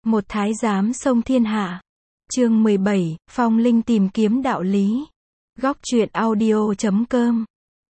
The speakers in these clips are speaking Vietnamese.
Một thái giám xông thiên hạ. Chương 17, Phong Linh tìm kiếm đạo lý. Góc truyện audio.com.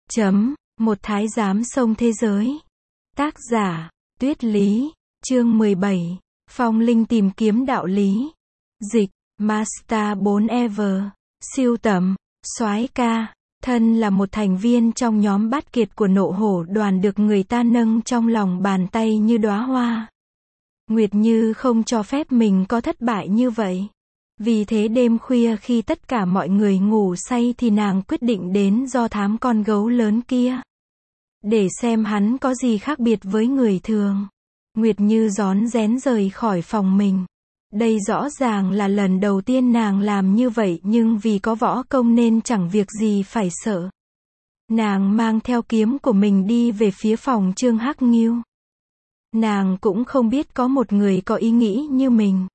Một thái giám xông thế giới. Tác giả, Tuyết Lý. Chương 17, Phong Linh tìm kiếm đạo lý. Dịch, Master 4EV. Siêu tầm, soái ca. Thân là một thành viên trong nhóm bát kiệt của Nộ Hổ đoàn được người ta nâng trong lòng bàn tay như đóa hoa. Nguyệt Như không cho phép mình có thất bại như vậy. Vì thế đêm khuya khi tất cả mọi người ngủ say thì nàng quyết định đến do thám con gấu lớn kia. Để xem hắn có gì khác biệt với người thường. Nguyệt Như rón rén rời khỏi phòng mình. Đây rõ ràng là lần đầu tiên nàng làm như vậy, nhưng vì có võ công nên chẳng việc gì phải sợ. Nàng mang theo kiếm của mình đi về phía phòng Trương Hắc Nghiêu. Nàng cũng không biết có một người có ý nghĩ như mình.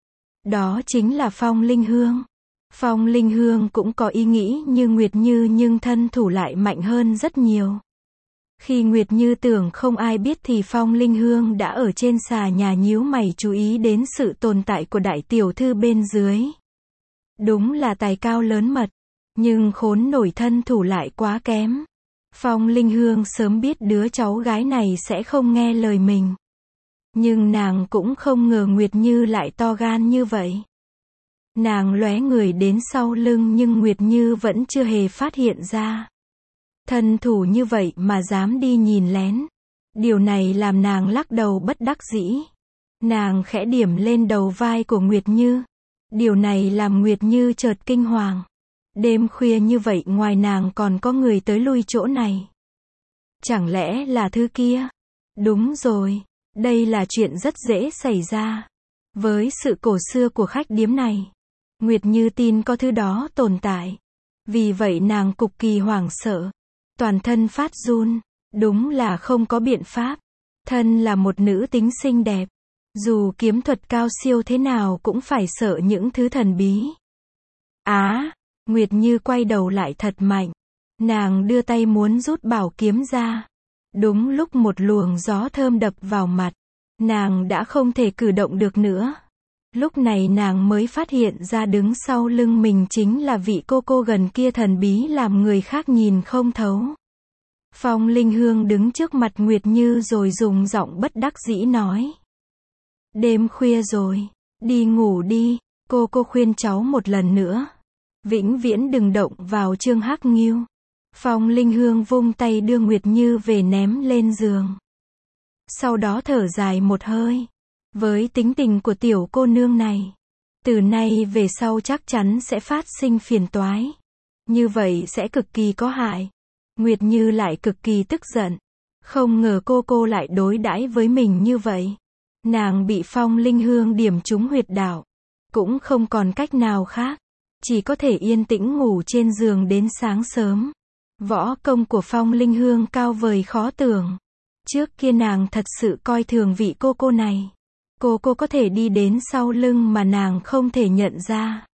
Đó chính là Phong Linh Hương. Phong Linh Hương cũng có ý nghĩ như Nguyệt Như nhưng thân thủ lại mạnh hơn rất nhiều. Khi Nguyệt Như tưởng không ai biết thì Phong Linh Hương đã ở trên xà nhà nhíu mày chú ý đến sự tồn tại của đại tiểu thư bên dưới. Đúng là tài cao lớn mật, nhưng khốn nổi thân thủ lại quá kém. Phong Linh Hương sớm biết đứa cháu gái này sẽ không nghe lời mình. Nhưng nàng cũng không ngờ Nguyệt Như lại to gan như vậy. Nàng lóe người đến sau lưng nhưng Nguyệt Như vẫn chưa hề phát hiện ra. Thân thủ như vậy mà dám đi nhìn lén. Điều này làm nàng lắc đầu bất đắc dĩ. Nàng khẽ điểm lên đầu vai của Nguyệt Như. Điều này làm Nguyệt Như chợt kinh hoàng. Đêm khuya như vậy ngoài nàng còn có người tới lui chỗ này. Chẳng lẽ là thứ kia? Đúng rồi, đây là chuyện rất dễ xảy ra. Với sự cổ xưa của khách điếm này, Nguyệt Như tin có thứ đó tồn tại. Vì vậy nàng cực kỳ hoảng sợ. Toàn thân phát run, đúng là không có biện pháp. Thân là một nữ tính xinh đẹp, dù kiếm thuật cao siêu thế nào cũng phải sợ những thứ thần bí. Nguyệt Như quay đầu lại thật mạnh. Nàng đưa tay muốn rút bảo kiếm ra. Đúng lúc một luồng gió thơm đập vào mặt, nàng đã không thể cử động được nữa. Lúc này nàng mới phát hiện ra đứng sau lưng mình chính là vị cô gần kia thần bí làm người khác nhìn không thấu. Phong Linh Hương đứng trước mặt Nguyệt Như rồi dùng giọng bất đắc dĩ nói. Đêm khuya rồi, đi ngủ đi, cô khuyên cháu một lần nữa. Vĩnh viễn đừng động vào Trương Hắc Nghiêu. Phong Linh Hương vung tay đưa Nguyệt Như về ném lên giường. Sau đó thở dài một hơi. Với tính tình của tiểu cô nương này, từ nay về sau chắc chắn sẽ phát sinh phiền toái. Như vậy sẽ cực kỳ có hại. Nguyệt Như lại cực kỳ tức giận. Không ngờ cô lại đối đãi với mình như vậy. Nàng bị Phong Linh Hương điểm trúng huyệt đạo. Cũng không còn cách nào khác. Chỉ có thể yên tĩnh ngủ trên giường đến sáng sớm. Võ công của Phong Linh Hương cao vời khó tưởng. Trước kia nàng thật sự coi thường vị cô này. Cô có thể đi đến sau lưng mà nàng không thể nhận ra.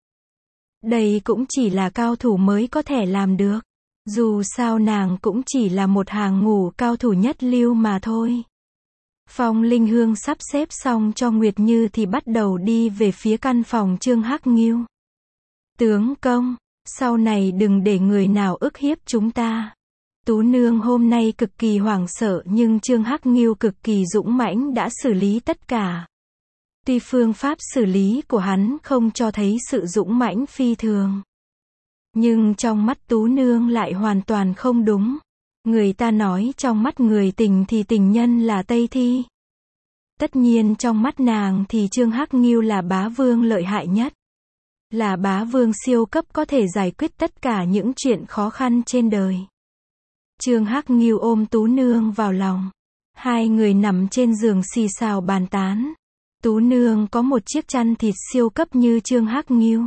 Đây cũng chỉ là cao thủ mới có thể làm được. Dù sao nàng cũng chỉ là một hàng ngũ cao thủ nhất lưu mà thôi. Phong Linh Hương sắp xếp xong cho Nguyệt Như thì bắt đầu đi về phía căn phòng Trương Hắc Nghiêu. Tướng công, sau này đừng để người nào ức hiếp chúng ta. Tú nương hôm nay cực kỳ hoảng sợ nhưng Trương Hắc Nghiêu cực kỳ dũng mãnh đã xử lý tất cả. Tuy phương pháp xử lý của hắn không cho thấy sự dũng mãnh phi thường. Nhưng trong mắt Tú nương lại hoàn toàn không đúng. Người ta nói trong mắt người tình thì tình nhân là Tây Thi. Tất nhiên trong mắt nàng thì Trương Hắc Nghiêu là bá vương lợi hại nhất. Là bá vương siêu cấp có thể giải quyết tất cả những chuyện khó khăn trên đời. Trương Hắc Nghiêu ôm Tú nương vào lòng. Hai người nằm trên giường xì xào bàn tán. Tú nương có một chiếc chăn thịt siêu cấp như Trương Hắc Nghiêu.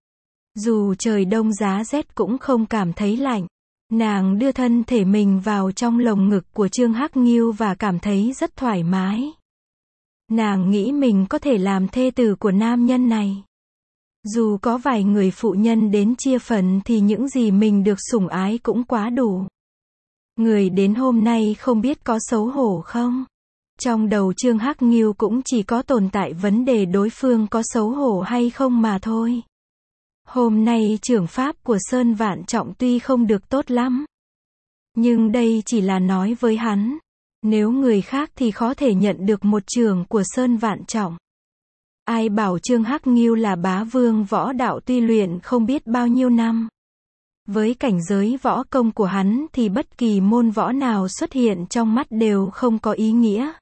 Dù trời đông giá rét cũng không cảm thấy lạnh. Nàng đưa thân thể mình vào trong lồng ngực của Trương Hắc Nghiêu và cảm thấy rất thoải mái. Nàng nghĩ mình có thể làm thê tử của nam nhân này. Dù có vài người phụ nhân đến chia phần thì những gì mình được sủng ái cũng quá đủ. Người đến hôm nay không biết có xấu hổ không? Trong đầu Trương Hắc Nghiêu cũng chỉ có tồn tại vấn đề đối phương có xấu hổ hay không mà thôi. Hôm nay trưởng pháp của Sơn Vạn Trọng tuy không được tốt lắm, nhưng đây chỉ là nói với hắn. Nếu người khác thì khó thể nhận được một trường của Sơn Vạn Trọng. Ai bảo Trương Hắc Nghiêu là bá vương võ đạo tuy luyện không biết bao nhiêu năm. Với cảnh giới võ công của hắn thì bất kỳ môn võ nào xuất hiện trong mắt đều không có ý nghĩa.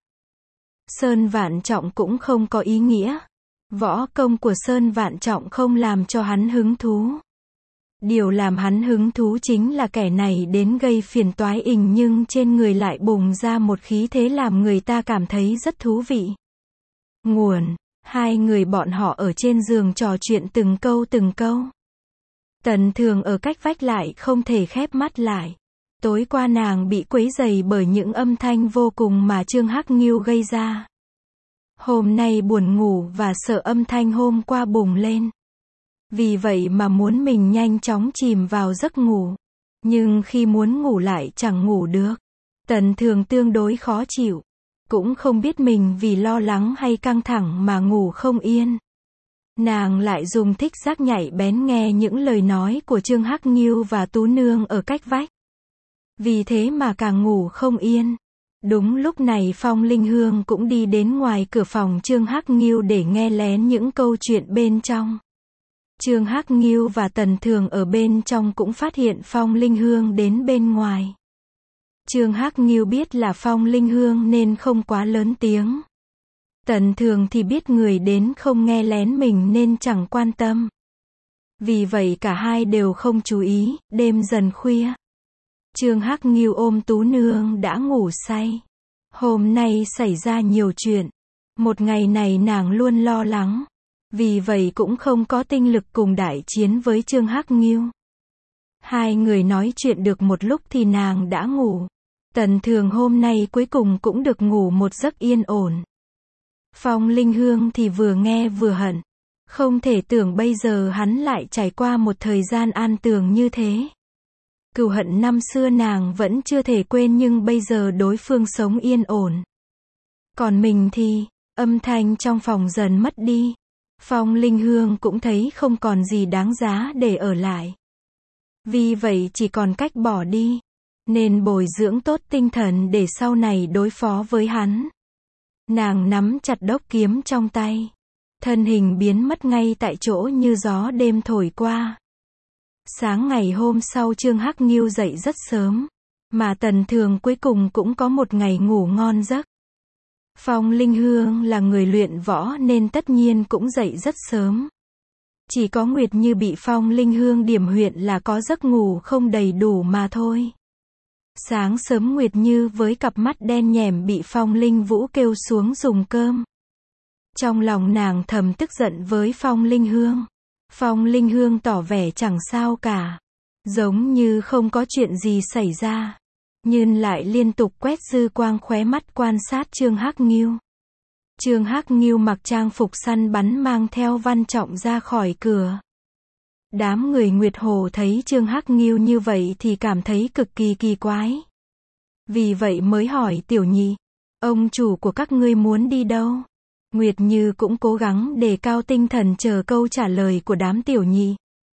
Sơn Vạn Trọng cũng không có ý nghĩa. Võ công của Sơn Vạn Trọng không làm cho hắn hứng thú. Điều làm hắn hứng thú chính là kẻ này đến gây phiền toái nhưng trên người lại bùng ra một khí thế làm người ta cảm thấy rất thú vị. Nguồn, hai người bọn họ ở trên giường trò chuyện từng câu từng câu. Tần Thường ở cách vách lại không thể khép mắt lại. Tối qua nàng bị quấy rầy bởi những âm thanh vô cùng mà Trương Hắc Nghiêu gây ra. Hôm nay buồn ngủ và sợ âm thanh hôm qua bùng lên. Vì vậy mà muốn mình nhanh chóng chìm vào giấc ngủ. Nhưng khi muốn ngủ lại chẳng ngủ được. Tần Thường tương đối khó chịu. Cũng không biết mình vì lo lắng hay căng thẳng mà ngủ không yên. Nàng lại dùng thích giác nhạy bén nghe những lời nói của Trương Hắc Nghiêu và Tú Nương ở cách vách. Vì thế mà càng ngủ không yên. Đúng lúc này Phong Linh Hương cũng đi đến ngoài cửa phòng Trương Hắc Nghiêu để nghe lén những câu chuyện bên trong. Trương Hắc Nghiêu và Tần Thường ở bên trong cũng phát hiện Phong Linh Hương đến bên ngoài. Trương Hắc Nghiêu biết là Phong Linh Hương nên không quá lớn tiếng. Tần Thường thì biết người đến không nghe lén mình nên chẳng quan tâm. Vì vậy cả hai đều không chú ý. Đêm dần khuya, Trương Hắc Nghiêu ôm Tú Nương đã ngủ say. Hôm nay xảy ra nhiều chuyện. Một ngày này nàng luôn lo lắng. Vì vậy cũng không có tinh lực cùng đại chiến với Trương Hắc Nghiêu. Hai người nói chuyện được một lúc thì nàng đã ngủ. Tần Thường hôm nay cuối cùng cũng được ngủ một giấc yên ổn. Phong Linh Hương thì vừa nghe vừa hận. Không thể tưởng bây giờ hắn lại trải qua một thời gian an tường như thế. Cừu hận năm xưa nàng vẫn chưa thể quên nhưng bây giờ đối phương sống yên ổn. Còn mình thì, âm thanh trong phòng dần mất đi. Phong Linh Hương cũng thấy không còn gì đáng giá để ở lại. Vì vậy chỉ còn cách bỏ đi. Nên bồi dưỡng tốt tinh thần để sau này đối phó với hắn. Nàng nắm chặt đốc kiếm trong tay. Thân hình biến mất ngay tại chỗ như gió đêm thổi qua. Sáng ngày hôm sau Trương Hắc Nghiêu dậy rất sớm. Mà Tần Thường cuối cùng cũng có một ngày ngủ ngon giấc. Phong Linh Hương là người luyện võ nên tất nhiên cũng dậy rất sớm. Chỉ có Nguyệt Như bị Phong Linh Hương điểm huyệt là có giấc ngủ không đầy đủ mà thôi. Sáng sớm Nguyệt Như với cặp mắt đen nhẻm bị Phong Linh Vũ kêu xuống dùng cơm. Trong lòng nàng thầm tức giận với Phong Linh Hương. Phong Linh Hương tỏ vẻ chẳng sao cả. Giống như không có chuyện gì xảy ra. Nhưng lại liên tục quét dư quang khóe mắt quan sát Trương Hắc Nghiêu. Trương Hắc Nghiêu mặc trang phục săn bắn mang theo Văn Trọng ra khỏi cửa. Đám người Nguyệt Hồ thấy Trương Hắc Nghiêu như vậy thì cảm thấy cực kỳ kỳ quái. Vì vậy mới hỏi Tiểu Nhị, ông chủ của các ngươi muốn đi đâu? Nguyệt Như cũng cố gắng đề cao tinh thần chờ câu trả lời của đám tiểu nhị.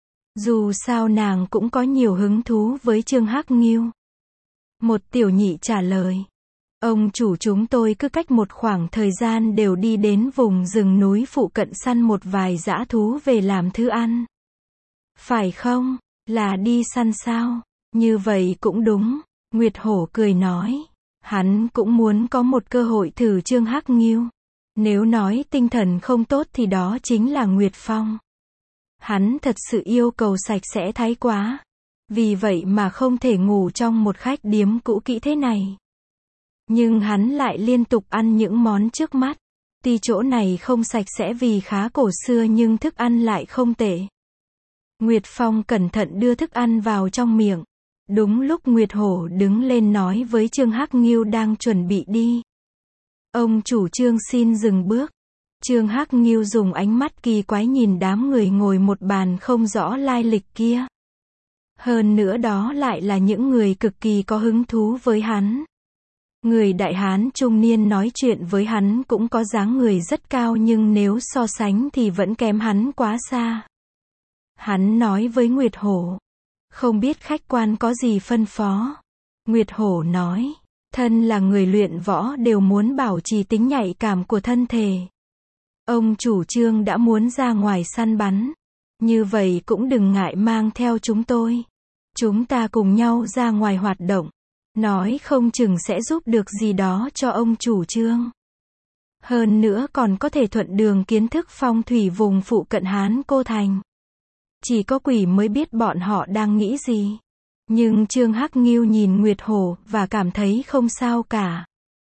Dù sao nàng cũng có nhiều hứng thú với Trương Hắc Nghiêu. Một tiểu nhị trả lời, ông chủ chúng tôi cứ cách một khoảng thời gian đều đi đến vùng rừng núi phụ cận săn một vài dã thú về làm thức ăn. Phải không? Là đi săn sao? Như vậy cũng đúng. Nguyệt Hổ cười nói. Hắn cũng muốn có một cơ hội thử Trương Hắc Nghiêu. Nếu nói tinh thần không tốt thì đó chính là Nguyệt Phong. Hắn thật sự yêu cầu sạch sẽ thái quá. Vì vậy mà không thể ngủ trong một khách điếm cũ kỹ thế này. Nhưng hắn lại liên tục ăn những món trước mắt. Tuy chỗ này không sạch sẽ vì khá cổ xưa nhưng thức ăn lại không tệ. Nguyệt Phong cẩn thận đưa thức ăn vào trong miệng. Đúng lúc Nguyệt Hổ đứng lên nói với Trương Hắc Nghiêu đang chuẩn bị đi. Ông chủ Trương xin dừng bước. Trương Hắc Nghiêu dùng ánh mắt kỳ quái nhìn đám người ngồi một bàn không rõ lai lịch kia. Hơn nữa đó lại là những người cực kỳ có hứng thú với hắn. Người đại hán trung niên nói chuyện với hắn cũng có dáng người rất cao nhưng nếu so sánh thì vẫn kém hắn quá xa. Hắn nói với Nguyệt Hổ. Không biết khách quan có gì phân phó. Nguyệt Hổ nói. Thân là người luyện võ đều muốn bảo trì tính nhạy cảm của thân thể. Ông chủ trương đã muốn ra ngoài săn bắn. Như vậy cũng đừng ngại mang theo chúng tôi. Chúng ta cùng nhau ra ngoài hoạt động. Nói không chừng sẽ giúp được gì đó cho ông chủ trương. Hơn nữa còn có thể thuận đường kiến thức phong thủy vùng phụ cận Hán Cô Thành. Chỉ có quỷ mới biết bọn họ đang nghĩ gì. Nhưng Trương Hắc Ngưu nhìn Nguyệt Hổ và cảm thấy không sao cả.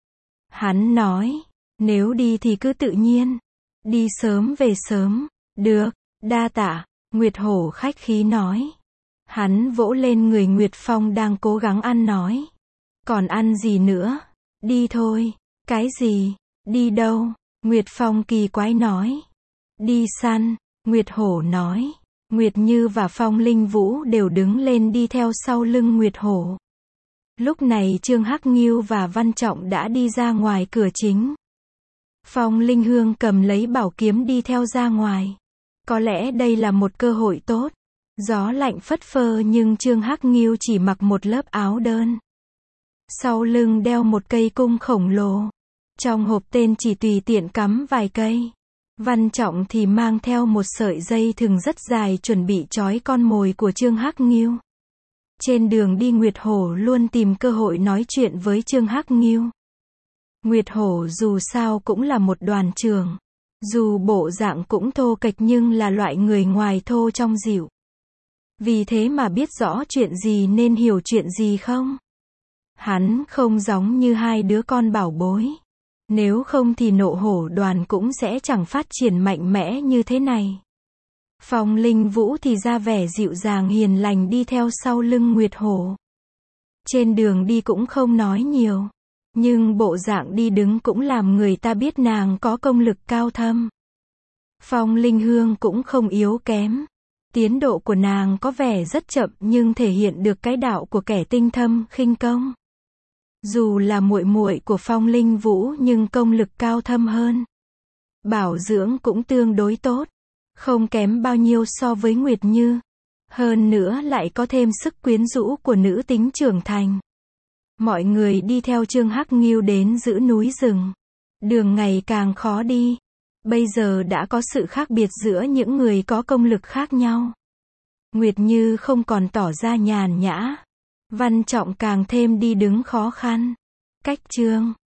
Hắn nói, nếu đi thì cứ tự nhiên. Đi sớm về sớm. Được, đa tạ, Nguyệt Hổ khách khí nói. Hắn vỗ lên người Nguyệt Phong đang cố gắng ăn nói. Còn ăn gì nữa? Đi thôi. Cái gì? Đi đâu? Nguyệt Phong kỳ quái nói. Đi săn, Nguyệt Hổ nói. Nguyệt Như và Phong Linh Vũ đều đứng lên đi theo sau lưng Nguyệt Hổ. Lúc này Trương Hắc Ngưu và Văn Trọng đã đi ra ngoài cửa chính. Phong Linh Hương cầm lấy bảo kiếm đi theo ra ngoài. Có lẽ đây là một cơ hội tốt. Gió lạnh phất phơ nhưng Trương Hắc Ngưu chỉ mặc một lớp áo đơn. Sau lưng đeo một cây cung khổng lồ. Trong hộp tên chỉ tùy tiện cắm vài cây. Văn Trọng thì mang theo một sợi dây thừng rất dài chuẩn bị trói con mồi của Trương Hắc Ngưu. Trên đường đi Nguyệt Hổ luôn tìm cơ hội nói chuyện với Trương Hắc Ngưu. Nguyệt Hổ dù sao cũng là một đoàn trưởng. Dù bộ dạng cũng thô kệch nhưng là loại người ngoài thô trong dịu. Vì thế mà biết rõ chuyện gì nên hiểu chuyện gì không? Hắn không giống như hai đứa con bảo bối. Nếu không thì Nộ Hổ đoàn cũng sẽ chẳng phát triển mạnh mẽ như thế này. Phong Linh Vũ thì ra vẻ dịu dàng hiền lành đi theo sau lưng Nguyệt Hổ. Trên đường đi cũng không nói nhiều. Nhưng bộ dạng đi đứng cũng làm người ta biết nàng có công lực cao thâm. Phong Linh Hương cũng không yếu kém. Tiến độ của nàng có vẻ rất chậm nhưng thể hiện được cái đạo của kẻ tinh thâm khinh công. Dù là muội muội của Phong Linh Vũ nhưng công lực cao thâm hơn. Bảo dưỡng cũng tương đối tốt. Không kém bao nhiêu so với Nguyệt Như. Hơn nữa lại có thêm sức quyến rũ của nữ tính trưởng thành. Mọi người đi theo Trương Hắc Ngưu đến giữa núi rừng. Đường ngày càng khó đi. Bây giờ đã có sự khác biệt giữa những người có công lực khác nhau. Nguyệt Như không còn tỏ ra nhàn nhã. Văn Trọng càng thêm đi đứng khó khăn. Cách Trương